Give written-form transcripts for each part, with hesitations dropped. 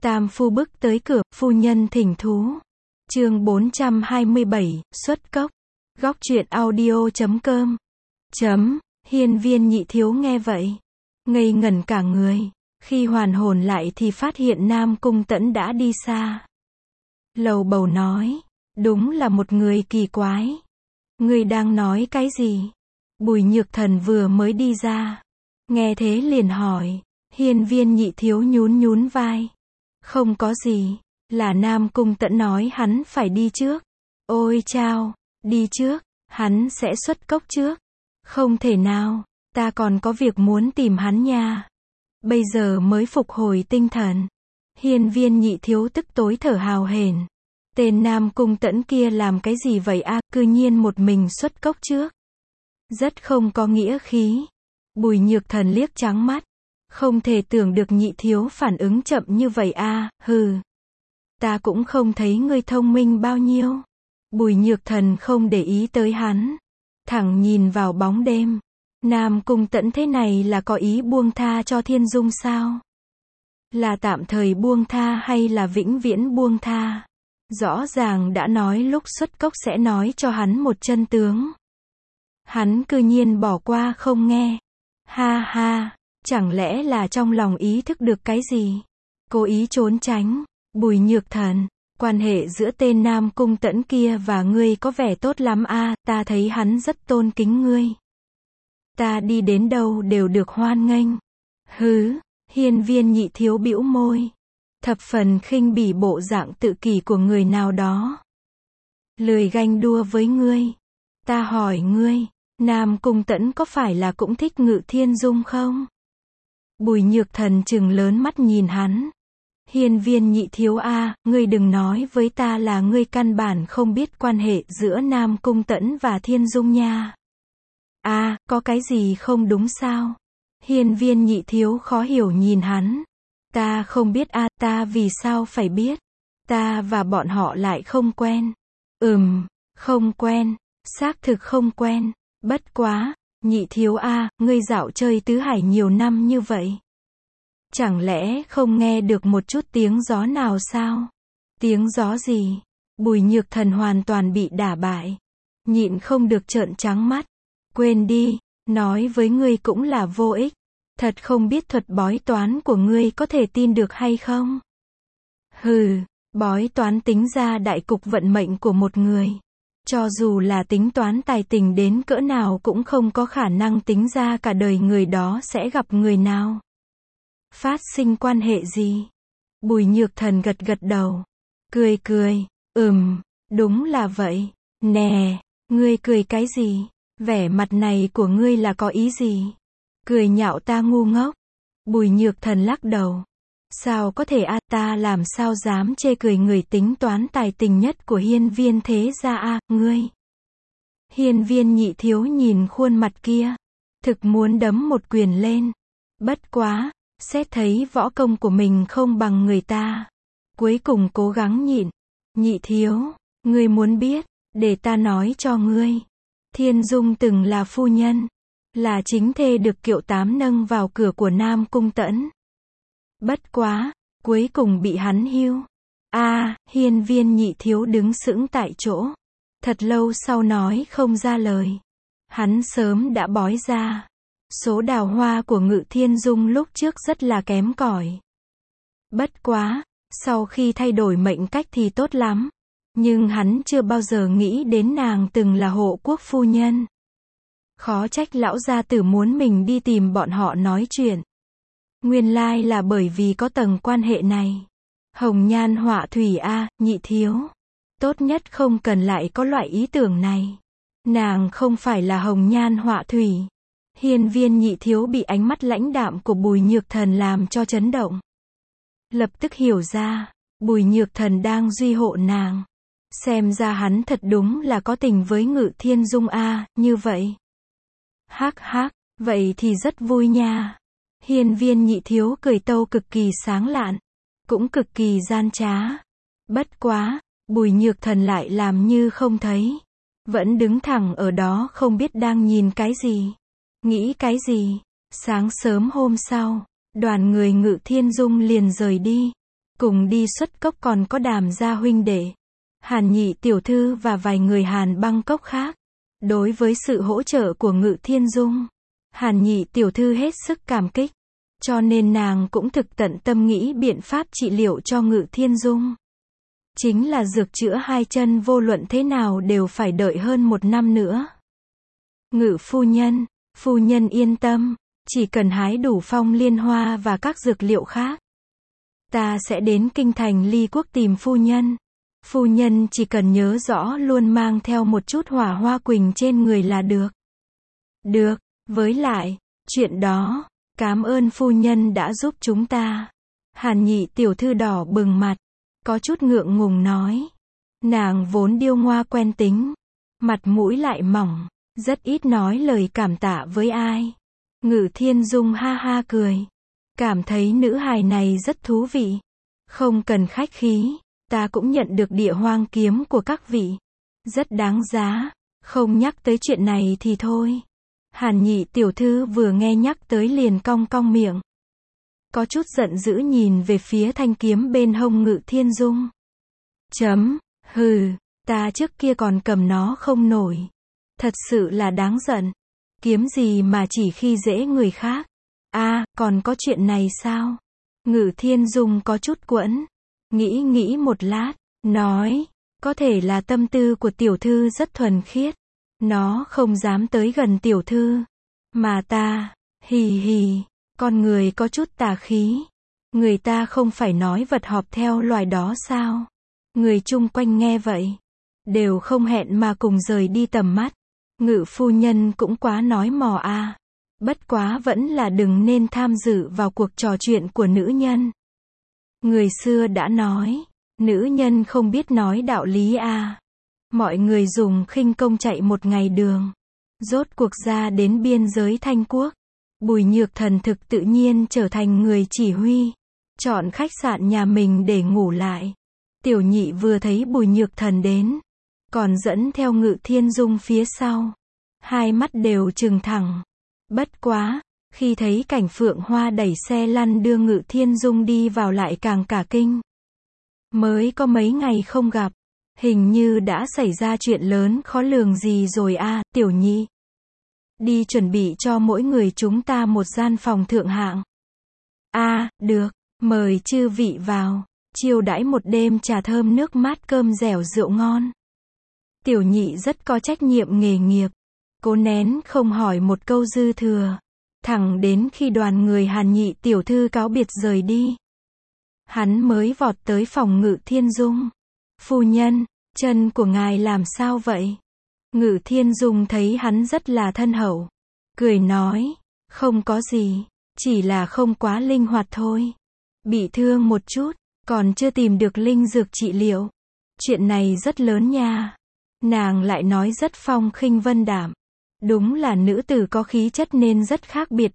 Tam phu bước tới cửa, phu nhân thỉnh thú. Chương 427, xuất cốc. Góc truyện audio.com. Hiên Viên Nhị Thiếu nghe vậy, ngây ngẩn cả người. Khi hoàn hồn lại thì phát hiện Nam Cung Tẫn đã đi xa. Lầu bầu nói, đúng là một người kỳ quái. Ngươi đang nói cái gì? Bùi Nhược Thần vừa mới đi ra, nghe thế liền hỏi. Hiên Viên Nhị Thiếu nhún nhún vai. Không có gì, là Nam Cung Tẫn nói hắn phải đi trước. Ôi chao, đi trước, hắn sẽ xuất cốc trước. Không thể nào, ta còn có việc muốn tìm hắn nha. Bây giờ mới phục hồi tinh thần. Hiên Viên Nhị Thiếu tức tối thở hào hển. Tên Nam Cung Tẫn kia làm cái gì vậy a, cư nhiên một mình xuất cốc trước. Rất không có nghĩa khí. Bùi Nhược Thần liếc trắng mắt. Không thể tưởng được Nhị Thiếu phản ứng chậm như vậy a, hừ. Ta cũng không thấy ngươi thông minh bao nhiêu. Bùi Nhược Thần không để ý tới hắn. Thẳng nhìn vào bóng đêm. Nam Cung Tẫn thế này là có ý buông tha cho Thiên Dung sao? Là tạm thời buông tha hay là vĩnh viễn buông tha? Rõ ràng đã nói lúc xuất cốc sẽ nói cho hắn một chân tướng. Hắn cư nhiên bỏ qua không nghe. Ha ha, chẳng lẽ là trong lòng ý thức được cái gì? Cố ý trốn tránh. Bùi Nhược Thần, quan hệ giữa tên Nam Cung Tẫn kia và ngươi có vẻ tốt lắm a, ta thấy hắn rất tôn kính ngươi. Ta đi đến đâu đều được hoan nghênh. Hứ, Hiên Viên Nhị Thiếu bĩu môi. Thập phần khinh bỉ bộ dạng tự kỷ của người nào đó. Lười ganh đua với ngươi. Ta hỏi ngươi, Nam Cung Tẫn có phải là cũng thích Ngự Thiên Dung không? Bùi Nhược Thần trừng lớn mắt nhìn hắn. Hiên Viên Nhị Thiếu a, ngươi đừng nói với ta là ngươi căn bản không biết quan hệ giữa Nam Cung Tẫn và Thiên Dung nha. A, có cái gì không đúng sao? Hiên Viên Nhị Thiếu khó hiểu nhìn hắn. Ta không biết a, ta vì sao phải biết? Ta và bọn họ lại không quen. Không quen, xác thực không quen. Bất quá, Nhị Thiếu a, ngươi dạo chơi tứ hải nhiều năm như vậy. Chẳng lẽ không nghe được một chút tiếng gió nào sao? Tiếng gió gì? Bùi Nhược Thần hoàn toàn bị đả bại. Nhịn không được trợn trắng mắt. Quên đi, nói với ngươi cũng là vô ích. Thật không biết thuật bói toán của ngươi có thể tin được hay không? Hừ, bói toán tính ra đại cục vận mệnh của một người. Cho dù là tính toán tài tình đến cỡ nào cũng không có khả năng tính ra cả đời người đó sẽ gặp người nào. Phát sinh quan hệ gì? Bùi Nhược Thần gật gật đầu. Cười. Đúng là vậy. Nè, ngươi cười cái gì? Vẻ mặt này của ngươi là có ý gì? Cười nhạo ta ngu ngốc. Bùi Nhược Thần lắc đầu. Sao có thể a, ta làm sao dám chê cười người tính toán tài tình nhất của Hiên Viên thế gia a, ngươi. Hiên Viên Nhị Thiếu nhìn khuôn mặt kia. Thực muốn đấm một quyền lên. Bất quá, xét thấy võ công của mình không bằng người ta. Cuối cùng cố gắng nhịn. Nhị Thiếu, ngươi muốn biết, để ta nói cho ngươi. Thiên Dung từng là phu nhân. Là chính thê được Kiệu Tám nâng vào cửa của Nam Cung Tẫn. Bất quá, cuối cùng bị hắn hưu. Hiên Viên Nhị Thiếu đứng sững tại chỗ. Thật lâu sau nói không ra lời. Hắn sớm đã bói ra. Số đào hoa của Ngự Thiên Dung lúc trước rất là kém cỏi. Bất quá, sau khi thay đổi mệnh cách thì tốt lắm. Nhưng hắn chưa bao giờ nghĩ đến nàng từng là hộ quốc phu nhân. Khó trách lão gia tử muốn mình đi tìm bọn họ nói chuyện. Nguyên lai là bởi vì có tầng quan hệ này. Hồng nhan họa thủy a, Nhị Thiếu. Tốt nhất không cần lại có loại ý tưởng này. Nàng không phải là hồng nhan họa thủy. Hiên Viên Nhị Thiếu bị ánh mắt lãnh đạm của Bùi Nhược Thần làm cho chấn động. Lập tức hiểu ra, Bùi Nhược Thần đang duy hộ nàng. Xem ra hắn thật đúng là có tình với Ngự Thiên Dung a, như vậy. Hắc, vậy thì rất vui nha. Hiên Viên Nhị Thiếu cười tâu cực kỳ sáng lạn, cũng cực kỳ gian trá. Bất quá, Bùi Nhược Thần lại làm như không thấy. Vẫn đứng thẳng ở đó không biết đang nhìn cái gì. Nghĩ cái gì? Sáng sớm hôm sau, đoàn người Ngự Thiên Dung liền rời đi. Cùng đi xuất cốc còn có Đàm gia huynh đệ, Hàn Nhị tiểu thư và vài người Hàn Bangkok khác. Đối với sự hỗ trợ của Ngự Thiên Dung, Hàn Nhị tiểu thư hết sức cảm kích, cho nên nàng cũng thực tận tâm nghĩ biện pháp trị liệu cho Ngự Thiên Dung. Chính là dược chữa hai chân vô luận thế nào đều phải đợi hơn 1 năm nữa. Ngự phu nhân yên tâm, chỉ cần hái đủ phong liên hoa và các dược liệu khác. Ta sẽ đến kinh thành Ly Quốc tìm phu nhân. Phu nhân chỉ cần nhớ rõ luôn mang theo một chút hỏa hoa quỳnh trên người là được. Được, với lại, chuyện đó, cảm ơn phu nhân đã giúp chúng ta. Hàn Nhị tiểu thư đỏ bừng mặt, có chút ngượng ngùng nói. Nàng vốn điêu ngoa quen tính, mặt mũi lại mỏng, rất ít nói lời cảm tạ với ai. Ngự Thiên Dung ha ha cười, cảm thấy nữ hài này rất thú vị. Không cần khách khí, ta cũng nhận được địa hoang kiếm của các vị. Rất đáng giá, không nhắc tới chuyện này thì thôi. Hàn Nhị tiểu thư vừa nghe nhắc tới liền cong cong miệng. Có chút giận dữ nhìn về phía thanh kiếm bên hông Ngự Thiên Dung. Hừ, ta trước kia còn cầm nó không nổi. Thật sự là đáng giận. Kiếm gì mà chỉ khi dễ người khác. Còn có chuyện này sao? Ngự Thiên Dung có chút quẫn. Nghĩ một lát, nói, có thể là tâm tư của tiểu thư rất thuần khiết. Nó không dám tới gần tiểu thư. Mà ta, hì, con người có chút tà khí. Người ta không phải nói vật họp theo loài đó sao? Người chung quanh nghe vậy, đều không hẹn mà cùng rời đi tầm mắt. Ngự phu nhân cũng quá nói mò Bất quá vẫn là đừng nên tham dự vào cuộc trò chuyện của nữ nhân. Người xưa đã nói, nữ nhân không biết nói đạo lý Mọi người dùng khinh công chạy một ngày đường. Rốt cuộc ra đến biên giới Thanh Quốc. Bùi Nhược Thần thực tự nhiên trở thành người chỉ huy. Chọn khách sạn nhà mình để ngủ lại. Tiểu Nhị vừa thấy Bùi Nhược Thần đến, còn dẫn theo Ngự Thiên Dung phía sau. Hai mắt đều trừng thẳng. Bất quá, khi thấy cảnh Phượng Hoa đẩy xe lăn đưa Ngự Thiên Dung đi vào lại càng cả kinh. Mới có mấy ngày không gặp, hình như đã xảy ra chuyện lớn khó lường gì rồi Tiểu Nhị. Đi chuẩn bị cho mỗi người chúng ta một gian phòng thượng hạng. Được, mời chư vị vào, chiêu đãi một đêm trà thơm nước mát cơm dẻo rượu ngon. Tiểu Nhị rất có trách nhiệm nghề nghiệp, cố nén không hỏi một câu dư thừa, thẳng đến khi đoàn người Hàn Nhị tiểu thư cáo biệt rời đi. Hắn mới vọt tới phòng Ngự Thiên Dung. Phu nhân, chân của ngài làm sao vậy? Ngự Thiên Dung thấy hắn rất là thân hậu, cười nói, không có gì, chỉ là không quá linh hoạt thôi. Bị thương một chút, còn chưa tìm được linh dược trị liệu. Chuyện này rất lớn nha. Nàng lại nói rất phong khinh vân đạm. Đúng là nữ tử có khí chất nên rất khác biệt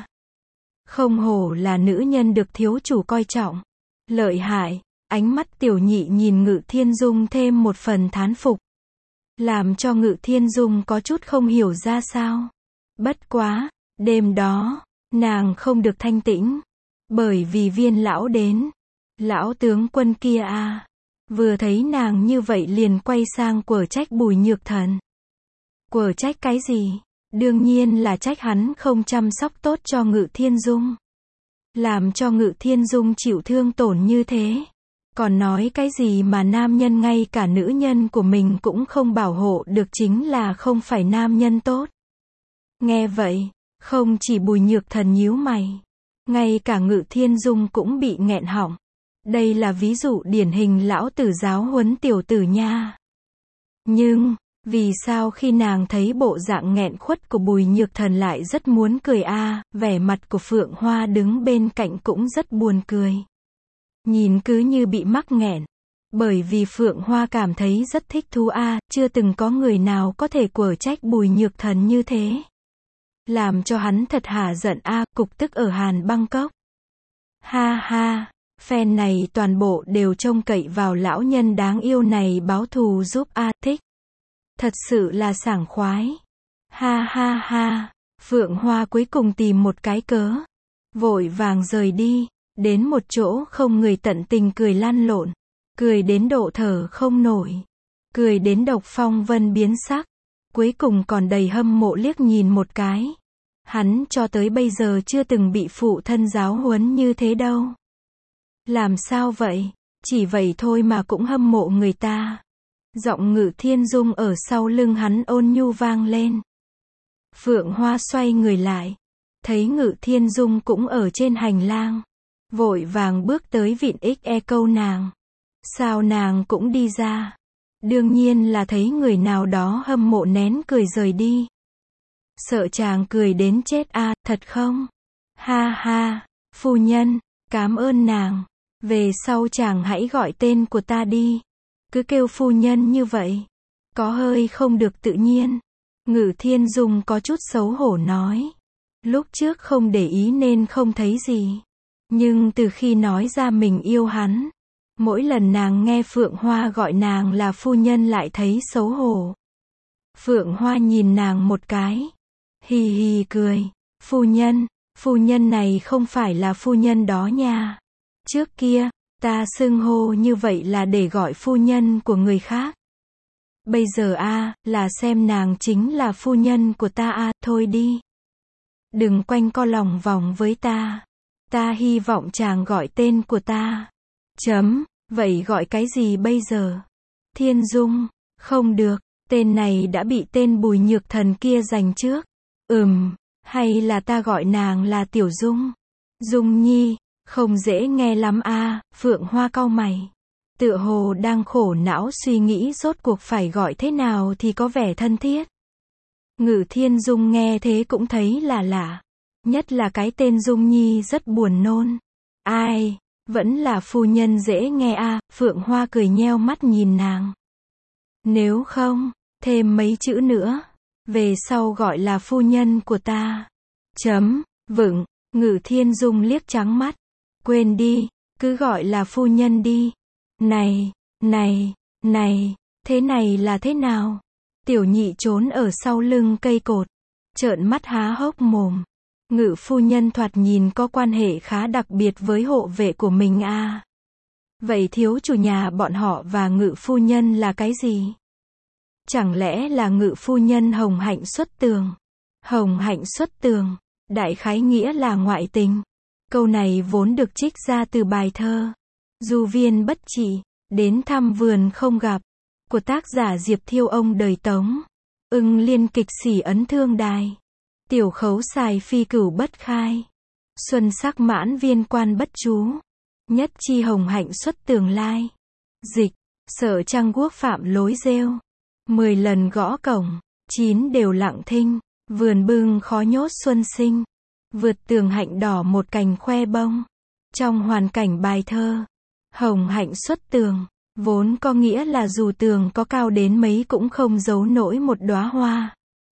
Không hổ là nữ nhân được thiếu chủ coi trọng. Lợi hại, ánh mắt Tiểu Nhị nhìn Ngự Thiên Dung thêm một phần thán phục. Làm cho Ngự Thiên Dung có chút không hiểu ra sao. Bất quá, đêm đó, nàng không được thanh tĩnh. Bởi vì Viên lão đến. Lão tướng quân kia vừa thấy nàng như vậy liền quay sang quở trách Bùi Nhược Thần. Quở trách cái gì? Đương nhiên là trách hắn không chăm sóc tốt cho Ngự Thiên Dung. Làm cho Ngự Thiên Dung chịu thương tổn như thế. Còn nói cái gì mà nam nhân ngay cả nữ nhân của mình cũng không bảo hộ được chính là không phải nam nhân tốt. Nghe vậy, không chỉ Bùi Nhược Thần nhíu mày, ngay cả Ngự Thiên Dung cũng bị nghẹn họng. Đây là ví dụ điển hình lão tử giáo huấn tiểu tử nha. Nhưng, vì sao khi nàng thấy bộ dạng nghẹn khuất của Bùi Nhược Thần lại rất muốn cười vẻ mặt của Phượng Hoa đứng bên cạnh cũng rất buồn cười. Nhìn cứ như bị mắc nghẹn. Bởi vì Phượng Hoa cảm thấy rất thích thú chưa từng có người nào có thể quở trách Bùi Nhược Thần như thế. Làm cho hắn thật hả giận cục tức ở Hàn Bangkok. Ha ha, phen này toàn bộ đều trông cậy vào lão nhân đáng yêu này báo thù giúp thích. Thật sự là sảng khoái. Ha ha ha, Phượng Hoa cuối cùng tìm một cái cớ. Vội vàng rời đi. Đến một chỗ không người tận tình cười lăn lộn. Cười đến độ thở không nổi. Cười đến Độc Phong Vân biến sắc. Cuối cùng còn đầy hâm mộ liếc nhìn một cái. Hắn cho tới bây giờ chưa từng bị phụ thân giáo huấn như thế đâu. Làm sao vậy? Chỉ vậy thôi mà cũng hâm mộ người ta. Giọng Ngự Thiên Dung ở sau lưng hắn ôn nhu vang lên. Phượng Hoa xoay người lại. Thấy Ngự Thiên Dung cũng ở trên hành lang. Vội vàng bước tới vịn XE câu nàng. Sao nàng cũng đi ra? Đương nhiên là thấy người nào đó hâm mộ nén cười rời đi. Sợ chàng cười đến chết à, thật không? Ha ha, phu nhân, cảm ơn nàng. Về sau chàng hãy gọi tên của ta đi. Cứ kêu phu nhân như vậy. Có hơi không được tự nhiên. Ngự Thiên Dung có chút xấu hổ nói. Lúc trước không để ý nên không thấy gì. Nhưng từ khi nói ra mình yêu hắn, mỗi lần nàng nghe Phượng Hoa gọi nàng là phu nhân lại thấy xấu hổ. Phượng Hoa nhìn nàng một cái. Hì hì cười. Phu nhân này không phải là phu nhân đó nha. Trước kia, ta xưng hô như vậy là để gọi phu nhân của người khác. Bây giờ là xem nàng chính là phu nhân của ta thôi đi. Đừng quanh co lòng vòng với ta. Ta hy vọng chàng gọi tên của ta. Vậy gọi cái gì bây giờ? Thiên Dung, không được, tên này đã bị tên Bùi Nhược Thần kia giành trước. Hay là ta gọi nàng là Tiểu Dung? Dung Nhi, không dễ nghe lắm Phượng Hoa cau mày. Tựa hồ đang khổ não suy nghĩ rốt cuộc phải gọi thế nào thì có vẻ thân thiết. Ngự Thiên Dung nghe thế cũng thấy là lạ. Nhất là cái tên Dung Nhi rất buồn nôn. Ai, vẫn là phu nhân dễ nghe Phượng Hoa cười nheo mắt nhìn nàng. Nếu không, thêm mấy chữ nữa. Về sau gọi là phu nhân của ta. Vựng, Ngự Thiên Dung liếc trắng mắt. Quên đi, cứ gọi là phu nhân đi. Này, thế này là thế nào? Tiểu Nhị trốn ở sau lưng cây cột. Trợn mắt há hốc mồm. Ngự phu nhân thoạt nhìn có quan hệ khá đặc biệt với hộ vệ của mình Vậy thiếu chủ nhà bọn họ và Ngự phu nhân là cái gì? Chẳng lẽ là Ngự phu nhân hồng hạnh xuất tường? Hồng hạnh xuất tường, đại khái nghĩa là ngoại tình. Câu này vốn được trích ra từ bài thơ Du Viên Bất Trị, đến thăm vườn không gặp, của tác giả Diệp Thiêu Ông đời Tống. Ưng liên kịch sỉ ấn thương đài. Tiểu khấu xài phi cửu bất khai. Xuân sắc mãn viên quan bất chú. Nhất chi hồng hạnh xuất tường lai. Dịch, sợ trăng guốc phạm lối rêu. 10 lần gõ cổng, 9 đều lặng thinh. Vườn bưng khó nhốt xuân sinh. Vượt tường hạnh đỏ một cành khoe bông. Trong hoàn cảnh bài thơ, hồng hạnh xuất tường, vốn có nghĩa là dù tường có cao đến mấy cũng không giấu nổi một đóa hoa.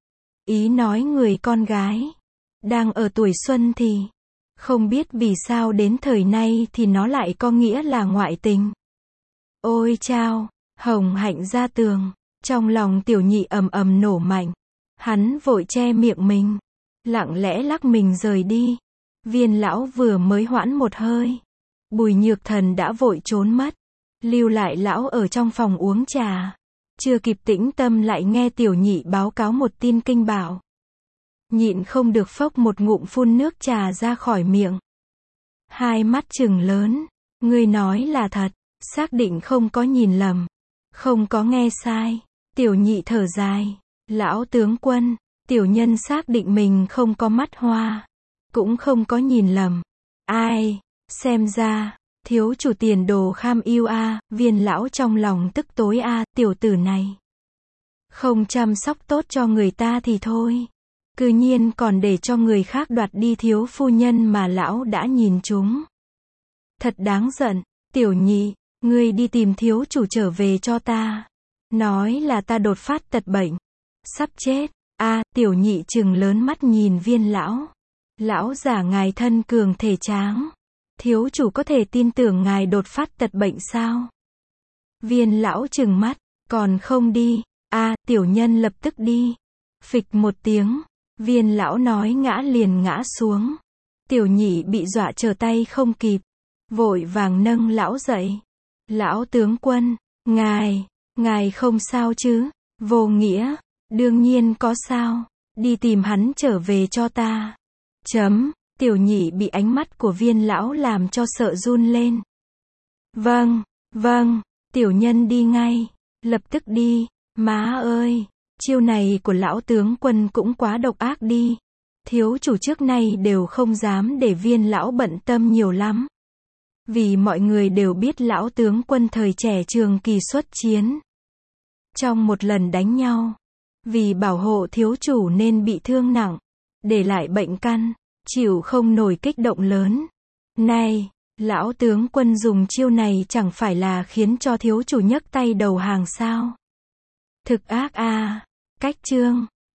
Ý nói người con gái, đang ở tuổi xuân thì, không biết vì sao đến thời nay thì nó lại có nghĩa là ngoại tình. Ôi chao, hồng hạnh ra tường, trong lòng Tiểu Nhị ầm ầm nổ mạnh. Hắn vội che miệng mình, lặng lẽ lắc mình rời đi. Viên lão vừa mới hoãn một hơi, Bùi Nhược Thần đã vội trốn mất, lưu lại lão ở trong phòng uống trà. Chưa kịp tĩnh tâm lại nghe Tiểu Nhị báo cáo một tin kinh bảo. Nhịn không được phốc một ngụm phun nước trà ra khỏi miệng. Hai mắt trừng lớn, ngươi nói là thật, xác định không có nhìn lầm, không có nghe sai. Tiểu Nhị thở dài, lão tướng quân, tiểu nhân xác định mình không có mắt hoa, cũng không có nhìn lầm. Ai, xem ra, thiếu chủ tiền đồ kham yêu Viên lão trong lòng tức tối tiểu tử này. Không chăm sóc tốt cho người ta thì thôi. Cư nhiên còn để cho người khác đoạt đi thiếu phu nhân mà lão đã nhìn chúng. Thật đáng giận, Tiểu Nhị, ngươi đi tìm thiếu chủ trở về cho ta. Nói là ta đột phát tật bệnh. Sắp chết. Tiểu Nhị trừng lớn mắt nhìn Viên lão. Lão giả ngài thân cường thể tráng. Thiếu chủ có thể tin tưởng ngài đột phát tật bệnh sao? Viên lão trừng mắt, còn không đi. Tiểu nhân lập tức đi. Phịch một tiếng, Viên lão nói ngã liền ngã xuống. Tiểu nhị bị dọa trở tay không kịp, vội vàng nâng lão dậy. Lão tướng quân, ngài không sao chứ? Vô nghĩa, đương nhiên có sao, đi tìm hắn trở về cho ta. Tiểu nhị bị ánh mắt của Viên lão làm cho sợ run lên. Vâng, tiểu nhân đi ngay, lập tức đi. Má ơi, chiêu này của lão tướng quân cũng quá độc ác đi. Thiếu chủ trước nay đều không dám để Viên lão bận tâm nhiều lắm. Vì mọi người đều biết lão tướng quân thời trẻ trường kỳ xuất chiến. Trong một lần đánh nhau, vì bảo hộ thiếu chủ nên bị thương nặng, để lại bệnh căn, chịu không nổi kích động lớn. Này, lão tướng quân dùng chiêu này chẳng phải là khiến cho thiếu chủ nhấc tay đầu hàng sao? Thực ác à. Cách chương